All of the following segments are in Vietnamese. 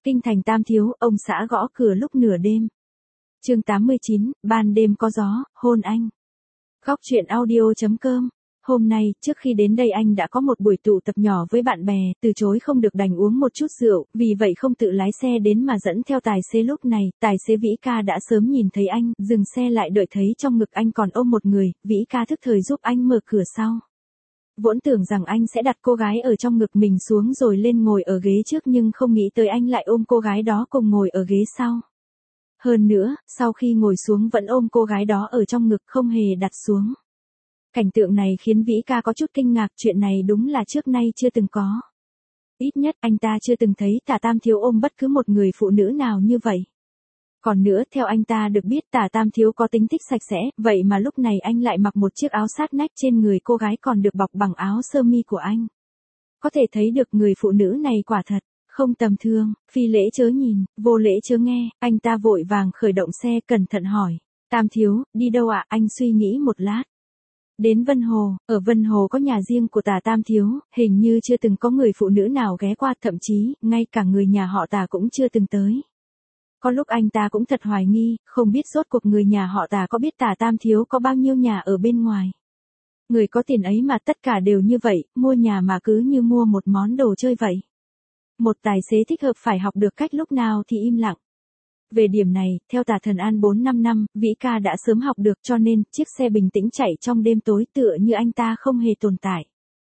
Kinh thành Tam Thiếu, ông xã gõ cửa lúc nửa đêm. Chương 89, ban đêm có gió, hôn anh. Góc truyện audio.com. Hôm nay, trước khi đến đây anh đã có một buổi tụ tập nhỏ với bạn bè, từ chối không được đành uống một chút rượu, vì vậy không tự lái xe đến mà dẫn theo tài xế. Lúc này, tài xế Vĩ Ca đã sớm nhìn thấy anh, dừng xe lại đợi thấy trong ngực anh còn ôm một người, Vĩ Ca thức thời giúp anh mở cửa sau. Vốn tưởng rằng anh sẽ đặt cô gái ở trong ngực mình xuống rồi lên ngồi ở ghế trước, nhưng không nghĩ tới anh lại ôm cô gái đó cùng ngồi ở ghế sau. Hơn nữa, sau khi ngồi xuống vẫn ôm cô gái đó ở trong ngực không hề đặt xuống. Cảnh tượng này khiến Vĩ Ca có chút kinh ngạc, chuyện này đúng là trước nay chưa từng có. Ít nhất anh ta chưa từng thấy Tả Tam Thiếu ôm bất cứ một người phụ nữ nào như vậy. Còn nữa, theo anh ta được biết Tả Tam Thiếu có tính thích sạch sẽ, vậy mà lúc này anh lại mặc một chiếc áo sát nách, trên người cô gái còn được bọc bằng áo sơ mi của anh. Có thể thấy được người phụ nữ này quả thật không tầm thường. Phi lễ chớ nhìn, vô lễ chớ nghe. Anh ta vội vàng khởi động xe, cẩn thận hỏi: Tam Thiếu, đi đâu ạ? Anh suy nghĩ một lát. Đến Vân Hồ, ở Vân Hồ có nhà riêng của Tả Tam Thiếu, hình như chưa từng có người phụ nữ nào ghé qua, thậm chí, ngay cả người nhà họ Tả cũng chưa từng tới. Có lúc anh ta cũng thật hoài nghi, không biết rốt cuộc người nhà họ Tả có biết Tả Tam Thiếu có bao nhiêu nhà ở bên ngoài. Người có tiền ấy mà tất cả đều như vậy, mua nhà mà cứ như mua một món đồ chơi vậy. Một tài xế thích hợp phải học được cách lúc nào thì im lặng. Về điểm này, theo Tả Thần An 4-5 năm, Vĩ Ca đã sớm học được, cho nên, chiếc xe bình tĩnh chạy trong đêm tối tựa như anh ta không hề tồn tại.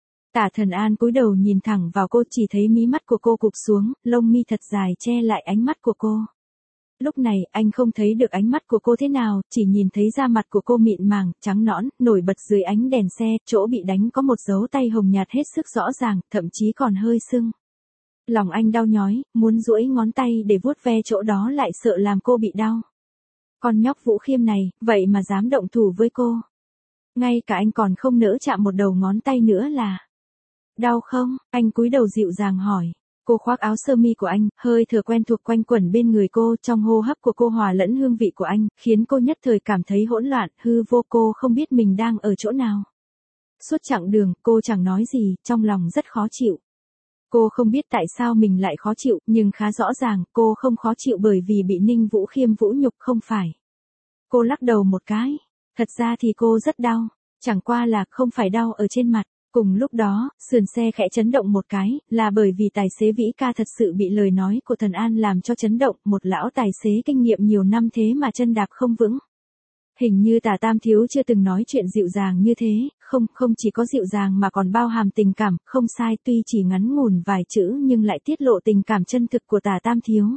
Tả Thần An cúi đầu nhìn thẳng vào cô, chỉ thấy mí mắt của cô cụp xuống, lông mi thật dài che lại ánh mắt của cô. Lúc này, anh không thấy được ánh mắt của cô thế nào, chỉ nhìn thấy da mặt của cô mịn màng, trắng nõn, nổi bật dưới ánh đèn xe, chỗ bị đánh có một dấu tay hồng nhạt hết sức rõ ràng, thậm chí còn hơi sưng. Lòng anh đau nhói, muốn duỗi ngón tay để vuốt ve chỗ đó lại sợ làm cô bị đau. Con nhóc Vũ Khiêm này, vậy mà dám động thủ với cô. Ngay cả anh còn không nỡ chạm một đầu ngón tay nữa là. Đau không? Anh cúi đầu dịu dàng hỏi. Cô khoác áo sơ mi của anh, hơi thở quen thuộc quanh quẩn bên người cô, trong hô hấp của cô hòa lẫn hương vị của anh, khiến cô nhất thời cảm thấy hỗn loạn, hư vô, cô không biết mình đang ở chỗ nào. Suốt chặng đường, cô chẳng nói gì, trong lòng rất khó chịu. Cô không biết tại sao mình lại khó chịu, nhưng khá rõ ràng, cô không khó chịu bởi vì bị Ninh Vũ Khiêm vũ nhục, không phải. Cô lắc đầu một cái. Thật ra thì cô rất đau, chẳng qua là không phải đau ở trên mặt. Cùng lúc đó, sườn xe khẽ chấn động một cái, là bởi vì tài xế Vĩ Ca thật sự bị lời nói của Thần An làm cho chấn động, một lão tài xế kinh nghiệm nhiều năm thế mà chân đạp không vững. Hình như Tả Tam Thiếu chưa từng nói chuyện dịu dàng như thế, không chỉ có dịu dàng mà còn bao hàm tình cảm, không sai, tuy chỉ ngắn ngủn vài chữ nhưng lại tiết lộ tình cảm chân thực của Tả Tam Thiếu.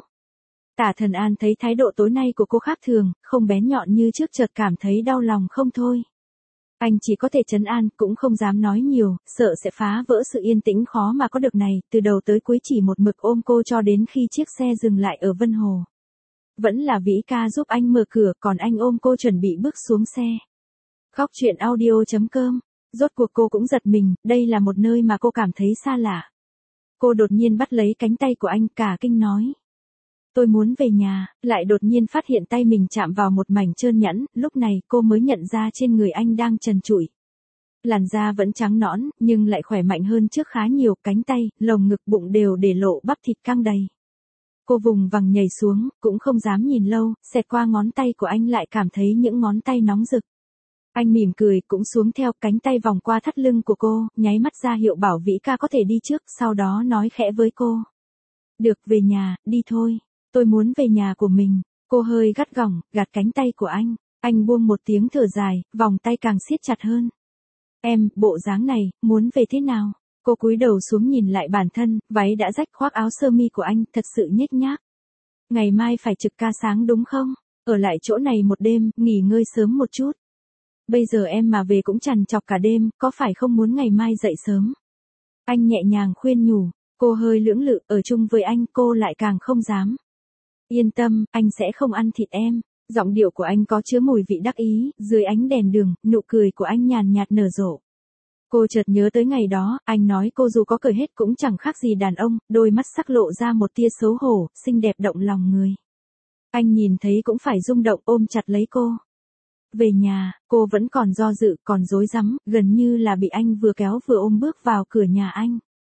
Tả Thần An thấy thái độ tối nay của cô khác thường, không bén nhọn như trước, chợt cảm thấy đau lòng không thôi. Anh chỉ có thể trấn an, cũng không dám nói nhiều, sợ sẽ phá vỡ sự yên tĩnh khó mà có được này, từ đầu tới cuối chỉ một mực ôm cô cho đến khi chiếc xe dừng lại ở Vân Hồ. Vẫn là Vĩ Ca giúp anh mở cửa, còn anh ôm cô chuẩn bị bước xuống xe. Góc truyện audio.com. Rốt cuộc cô cũng giật mình, đây là một nơi mà cô cảm thấy xa lạ. Cô đột nhiên bắt lấy cánh tay của anh, cả kinh nói: Tôi muốn về nhà, lại đột nhiên phát hiện tay mình chạm vào một mảnh trơn nhẵn, lúc này cô mới nhận ra trên người anh đang trần trụi. Làn da vẫn trắng nõn, nhưng lại khỏe mạnh hơn trước khá nhiều, cánh tay, lồng ngực, bụng đều để lộ bắp thịt căng đầy. Cô vùng vằng nhảy xuống, cũng không dám nhìn lâu, xẹt qua ngón tay của anh lại cảm thấy những ngón tay nóng rực. Anh mỉm cười, cũng xuống theo, cánh tay vòng qua thắt lưng của cô, nháy mắt ra hiệu bảo Vĩ Ca có thể đi trước, sau đó nói khẽ với cô: Được, về nhà, đi thôi. Tôi muốn về nhà của mình. Cô hơi gắt gỏng, gạt cánh tay của anh buông một tiếng thở dài, vòng tay càng siết chặt hơn. Em, bộ dáng này, muốn về thế nào? Cô cúi đầu xuống nhìn lại bản thân, váy đã rách, khoác áo sơ mi của anh, thật sự nhếch nhác. Ngày mai phải trực ca sáng đúng không? Ở lại chỗ này một đêm, nghỉ ngơi sớm một chút. Bây giờ em mà về cũng trằn trọc cả đêm, có phải không muốn ngày mai dậy sớm? Anh nhẹ nhàng khuyên nhủ, cô hơi lưỡng lự, ở chung với anh cô lại càng không dám. Yên tâm, anh sẽ không ăn thịt em. Giọng điệu của anh có chứa mùi vị đắc ý, dưới ánh đèn đường, nụ cười của anh nhàn nhạt nở rộ. Cô chợt nhớ tới ngày đó, anh nói cô dù có cười hết cũng chẳng khác gì đàn ông, đôi mắt sắc lộ ra một tia xấu hổ, xinh đẹp động lòng người. Anh nhìn thấy cũng phải rung động, ôm chặt lấy cô. Về nhà, cô vẫn còn do dự, còn rối rắm, gần như là bị anh vừa kéo vừa ôm bước vào cửa nhà anh.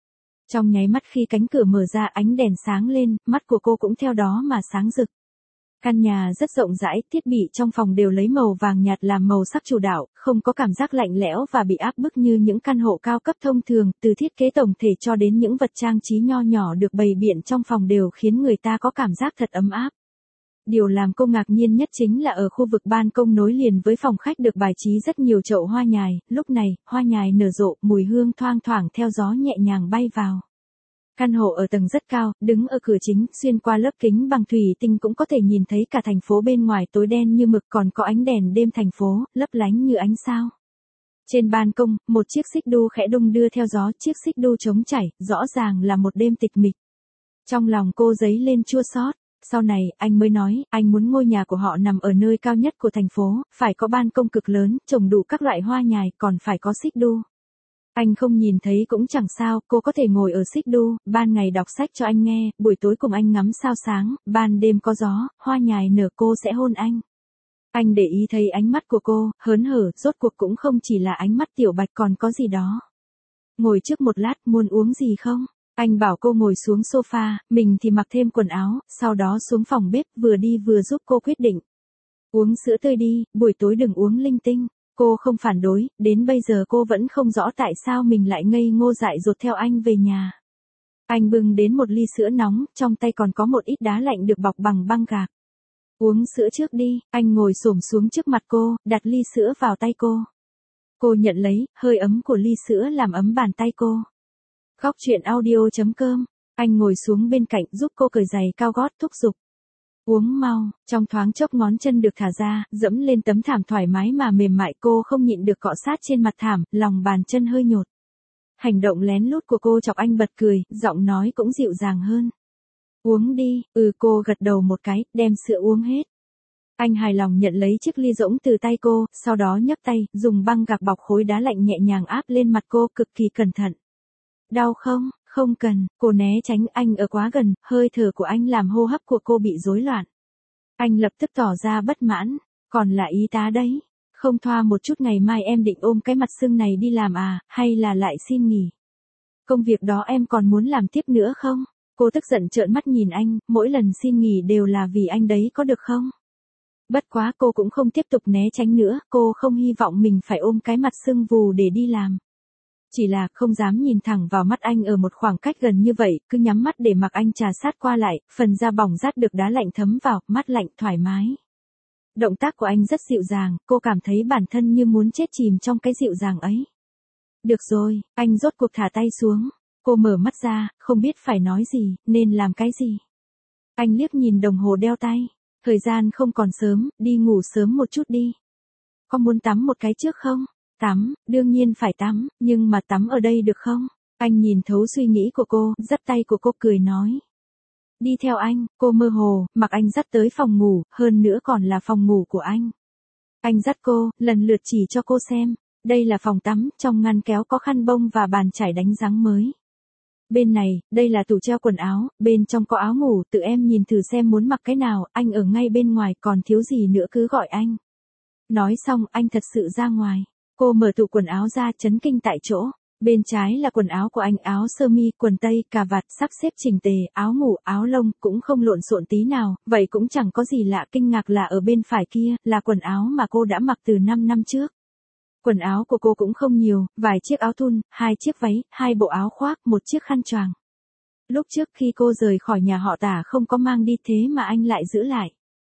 Trong nháy mắt khi cánh cửa mở ra ánh đèn sáng lên, mắt của cô cũng theo đó mà sáng rực. Căn nhà rất rộng rãi, thiết bị trong phòng đều lấy màu vàng nhạt làm màu sắc chủ đạo, không có cảm giác lạnh lẽo và bị áp bức như những căn hộ cao cấp thông thường, từ thiết kế tổng thể cho đến những vật trang trí nho nhỏ được bày biện trong phòng đều khiến người ta có cảm giác thật ấm áp. Điều làm cô ngạc nhiên nhất chính là ở khu vực ban công nối liền với phòng khách được bài trí rất nhiều chậu hoa nhài, lúc này, hoa nhài nở rộ, mùi hương thoang thoảng theo gió nhẹ nhàng bay vào. Căn hộ ở tầng rất cao, đứng ở cửa chính, xuyên qua lớp kính bằng thủy tinh cũng có thể nhìn thấy cả thành phố bên ngoài tối đen như mực, còn có ánh đèn đêm thành phố, lấp lánh như ánh sao. Trên ban công, một chiếc xích đu khẽ đung đưa theo gió, chiếc xích đu trống chảy, rõ ràng là một đêm tịch mịch. Trong lòng cô dấy lên chua xót. Sau này, anh mới nói, anh muốn ngôi nhà của họ nằm ở nơi cao nhất của thành phố, phải có ban công cực lớn, trồng đủ các loại hoa nhài, còn phải có xích đu. Anh không nhìn thấy cũng chẳng sao, cô có thể ngồi ở xích đu, ban ngày đọc sách cho anh nghe, buổi tối cùng anh ngắm sao sáng, ban đêm có gió, hoa nhài nở cô sẽ hôn anh. Anh để ý thấy ánh mắt của cô, hớn hở, rốt cuộc cũng không chỉ là ánh mắt tiểu bạch còn có gì đó. Ngồi trước một lát, muốn uống gì không? Anh bảo cô ngồi xuống sofa, mình thì mặc thêm quần áo, sau đó xuống phòng bếp vừa đi vừa giúp cô quyết định. Uống sữa tươi đi, buổi tối đừng uống linh tinh. Cô không phản đối, đến bây giờ cô vẫn không rõ tại sao mình lại ngây ngô dại dột theo anh về nhà. Anh bưng đến một ly sữa nóng, trong tay còn có một ít đá lạnh được bọc bằng băng gạc. Uống sữa trước đi, anh ngồi xổm xuống trước mặt cô, đặt ly sữa vào tay cô. Cô nhận lấy, hơi ấm của ly sữa làm ấm bàn tay cô. Góc truyện audio.com, anh ngồi xuống bên cạnh giúp cô cởi giày cao gót thúc giục. Uống mau, trong thoáng chốc ngón chân được thả ra, dẫm lên tấm thảm thoải mái mà mềm mại cô không nhịn được cọ sát trên mặt thảm, lòng bàn chân hơi nhột. Hành động lén lút của cô chọc anh bật cười, giọng nói cũng dịu dàng hơn. Uống đi, cô gật đầu một cái, đem sữa uống hết. Anh hài lòng nhận lấy chiếc ly rỗng từ tay cô, sau đó nhấc tay, dùng băng gạc bọc khối đá lạnh nhẹ nhàng áp lên mặt cô cực kỳ cẩn thận. Đau không? Không cần, cô né tránh anh ở quá gần, hơi thở của anh làm hô hấp của cô bị rối loạn. Anh lập tức tỏ ra bất mãn, còn là y tá đấy, không thoa một chút ngày mai em định ôm cái mặt sưng này đi làm à, hay là lại xin nghỉ? Công việc đó em còn muốn làm tiếp nữa không? Cô tức giận trợn mắt nhìn anh, mỗi lần xin nghỉ đều là vì anh đấy có được không? Bất quá cô cũng không tiếp tục né tránh nữa, cô không hy vọng mình phải ôm cái mặt sưng vù để đi làm. Chỉ là không dám nhìn thẳng vào mắt anh ở một khoảng cách gần như vậy, cứ nhắm mắt để mặc anh trà sát qua lại, phần da bỏng rát được đá lạnh thấm vào, mát lạnh thoải mái. Động tác của anh rất dịu dàng, cô cảm thấy bản thân như muốn chết chìm trong cái dịu dàng ấy. Được rồi, anh rốt cuộc thả tay xuống. Cô mở mắt ra, không biết phải nói gì, nên làm cái gì. Anh liếc nhìn đồng hồ đeo tay. Thời gian không còn sớm, đi ngủ sớm một chút đi. Có muốn tắm một cái trước không? Tắm, đương nhiên phải tắm, nhưng mà tắm ở đây được không? Anh nhìn thấu suy nghĩ của cô, dắt tay của cô cười nói. Đi theo anh, cô mơ hồ, mặc anh dắt tới phòng ngủ, hơn nữa còn là phòng ngủ của anh. Anh dắt cô, lần lượt chỉ cho cô xem. Đây là phòng tắm, trong ngăn kéo có khăn bông và bàn chải đánh răng mới. Bên này, đây là tủ treo quần áo, bên trong có áo ngủ, tự em nhìn thử xem muốn mặc cái nào, anh ở ngay bên ngoài, còn thiếu gì nữa cứ gọi anh. Nói xong, anh thật sự ra ngoài. Cô mở tủ quần áo ra chấn kinh tại chỗ. Bên trái là quần áo của anh, áo sơ mi, quần tây, cà vạt, sắp xếp chỉnh tề, áo ngủ, áo lông, cũng không lộn xộn tí nào, vậy cũng chẳng có gì lạ. Kinh ngạc là ở bên phải kia, là quần áo mà cô đã mặc từ 5 năm trước. Quần áo của cô cũng không nhiều, vài chiếc áo thun, 2 chiếc váy, 2 bộ áo khoác, 1 chiếc khăn choàng. Lúc trước khi cô rời khỏi nhà họ Tả không có mang đi thế mà anh lại giữ lại.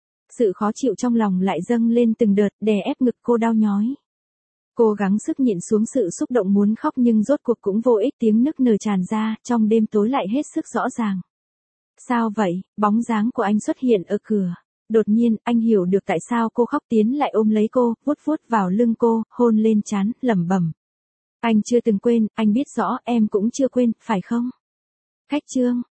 Sự khó chịu trong lòng lại dâng lên từng đợt, đè ép ngực cô đau nhói. Cô gắng sức nhịn xuống sự xúc động muốn khóc nhưng rốt cuộc cũng vô ích, tiếng nức nở tràn ra, trong đêm tối lại hết sức rõ ràng. Sao vậy? Bóng dáng của anh xuất hiện ở cửa. Đột nhiên, anh hiểu được tại sao cô khóc, tiến lại ôm lấy cô, vuốt vuốt vào lưng cô, hôn lên trán, lẩm bẩm. Anh chưa từng quên, anh biết rõ, em cũng chưa quên, phải không? Khách trương,